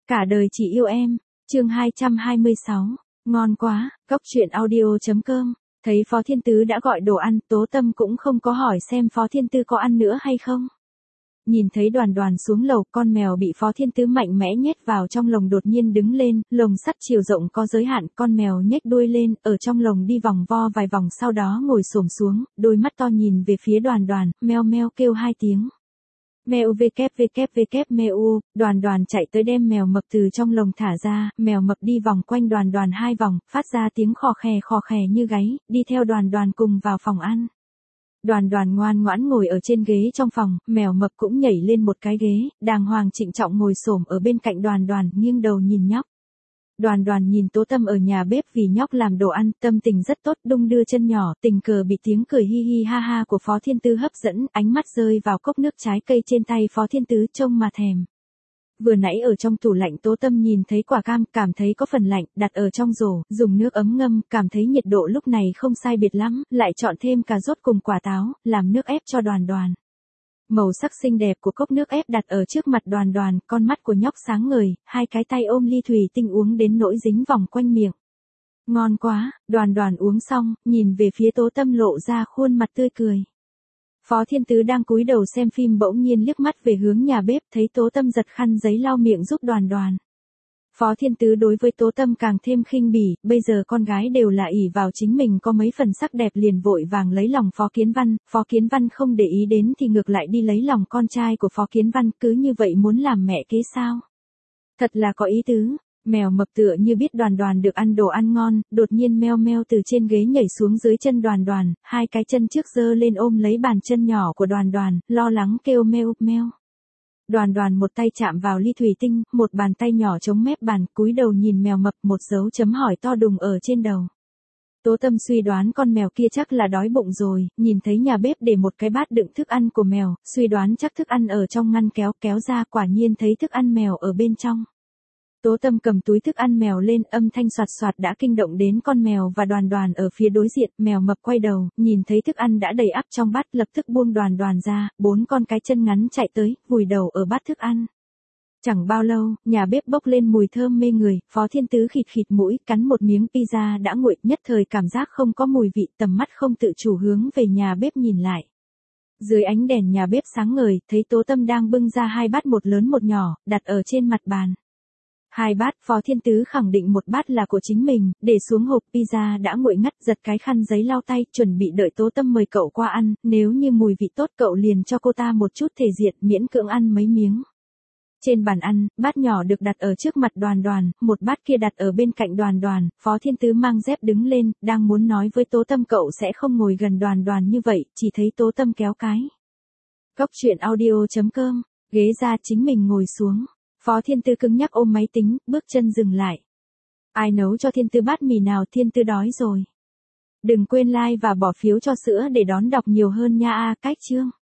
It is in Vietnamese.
Cả đời chỉ yêu em, chương 226, ngon quá, góc truyện audio.com, thấy Phó Thiên Tứ đã gọi đồ ăn, Tố Tâm cũng không có hỏi xem Phó Thiên Tứ có ăn nữa hay không. Nhìn thấy Đoàn Đoàn xuống lầu, con mèo bị Phó Thiên Tứ mạnh mẽ nhét vào trong lồng đột nhiên đứng lên, lồng sắt chiều rộng có giới hạn, con mèo nhếch đuôi lên, ở trong lồng đi vòng vo vài vòng sau đó ngồi xổm xuống, đôi mắt to nhìn về phía Đoàn Đoàn, meo meo kêu 2 tiếng. Mèo vkvkvk mèo, Đoàn Đoàn chạy tới đem mèo mập từ trong lồng thả ra, mèo mập đi vòng quanh Đoàn Đoàn 2 vòng, phát ra tiếng khò khè như gáy, đi theo Đoàn Đoàn cùng vào phòng ăn. Đoàn Đoàn ngoan ngoãn ngồi ở trên ghế trong phòng, mèo mập cũng nhảy lên một cái ghế, đàng hoàng trịnh trọng ngồi xổm ở bên cạnh Đoàn Đoàn, nghiêng đầu nhìn nhóc. Đoàn Đoàn nhìn Tố Tâm ở nhà bếp vì nhóc làm đồ ăn, tâm tình rất tốt, đung đưa chân nhỏ, tình cờ bị tiếng cười hi hi ha ha của Phó Thiên Tứ hấp dẫn, ánh mắt rơi vào cốc nước trái cây trên tay Phó Thiên Tứ, trông mà thèm. Vừa nãy ở trong tủ lạnh Tố Tâm nhìn thấy quả cam, cảm thấy có phần lạnh, đặt ở trong rổ, dùng nước ấm ngâm, cảm thấy nhiệt độ lúc này không sai biệt lắm, lại chọn thêm cà rốt cùng quả táo, làm nước ép cho Đoàn Đoàn. Màu sắc xinh đẹp của cốc nước ép đặt ở trước mặt Đoàn Đoàn, con mắt của nhóc sáng ngời, 2 cái tay ôm ly thủy tinh uống đến nỗi dính vòng quanh miệng. Ngon quá, Đoàn Đoàn uống xong, nhìn về phía Tố Tâm lộ ra khuôn mặt tươi cười. Phó Thiên Tứ đang cúi đầu xem phim bỗng nhiên liếc mắt về hướng nhà bếp, thấy Tố Tâm giật khăn giấy lau miệng giúp Đoàn Đoàn. Phó Thiên Tứ đối với Tố Tâm càng thêm khinh bỉ, bây giờ con gái đều là ỷ vào chính mình có mấy phần sắc đẹp liền vội vàng lấy lòng Phó Kiến Văn không để ý đến thì ngược lại đi lấy lòng con trai của Phó Kiến Văn, cứ như vậy muốn làm mẹ kế sao? Thật là có ý tứ. Mèo mập tựa như biết Đoàn Đoàn được ăn đồ ăn ngon, đột nhiên meo meo từ trên ghế nhảy xuống dưới chân Đoàn Đoàn, 2 cái chân trước giơ lên ôm lấy bàn chân nhỏ của Đoàn Đoàn, lo lắng kêu meo meo. Đoàn Đoàn một tay chạm vào ly thủy tinh, một bàn tay nhỏ chống mép bàn, cúi đầu nhìn mèo mập, một dấu chấm hỏi to đùng ở trên đầu. Tố Tâm suy đoán con mèo kia chắc là đói bụng rồi, nhìn thấy nhà bếp để một cái bát đựng thức ăn của mèo, suy đoán chắc thức ăn ở trong ngăn kéo ra, quả nhiên thấy thức ăn mèo ở bên trong. Tố Tâm cầm túi thức ăn mèo lên, âm thanh soạt soạt đã kinh động đến con mèo và Đoàn Đoàn ở phía đối diện, mèo mập quay đầu, nhìn thấy thức ăn đã đầy ắp trong bát, lập tức buông Đoàn Đoàn ra, 4 con cái chân ngắn chạy tới, vùi đầu ở bát thức ăn. Chẳng bao lâu, nhà bếp bốc lên mùi thơm mê người, Phó Thiên Tứ khịt mũi, cắn một miếng pizza đã nguội, nhất thời cảm giác không có mùi vị, tầm mắt không tự chủ hướng về nhà bếp nhìn lại. Dưới ánh đèn nhà bếp sáng ngời, thấy Tố Tâm đang bưng ra 2 bát, một lớn một nhỏ, đặt ở trên mặt bàn. 2 bát, Phó Thiên Tứ khẳng định một bát là của chính mình, để xuống hộp pizza đã nguội ngắt, giật cái khăn giấy lau tay, chuẩn bị đợi Tố Tâm mời cậu qua ăn, nếu như mùi vị tốt cậu liền cho cô ta một chút thể diện, miễn cưỡng ăn mấy miếng. Trên bàn ăn, bát nhỏ được đặt ở trước mặt Đoàn Đoàn, một bát kia đặt ở bên cạnh Đoàn Đoàn, Phó Thiên Tứ mang dép đứng lên, đang muốn nói với Tố Tâm cậu sẽ không ngồi gần Đoàn Đoàn như vậy, chỉ thấy Tố Tâm kéo cái góc truyện audio.com, ghế ra chính mình ngồi xuống. Phó Thiên Tứ cứng nhắc ôm máy tính, bước chân dừng lại. Ai nấu cho Thiên Tứ bát mì nào, Thiên Tứ đói rồi. Đừng quên like và bỏ phiếu cho sữa để đón đọc nhiều hơn nha. Cách chương.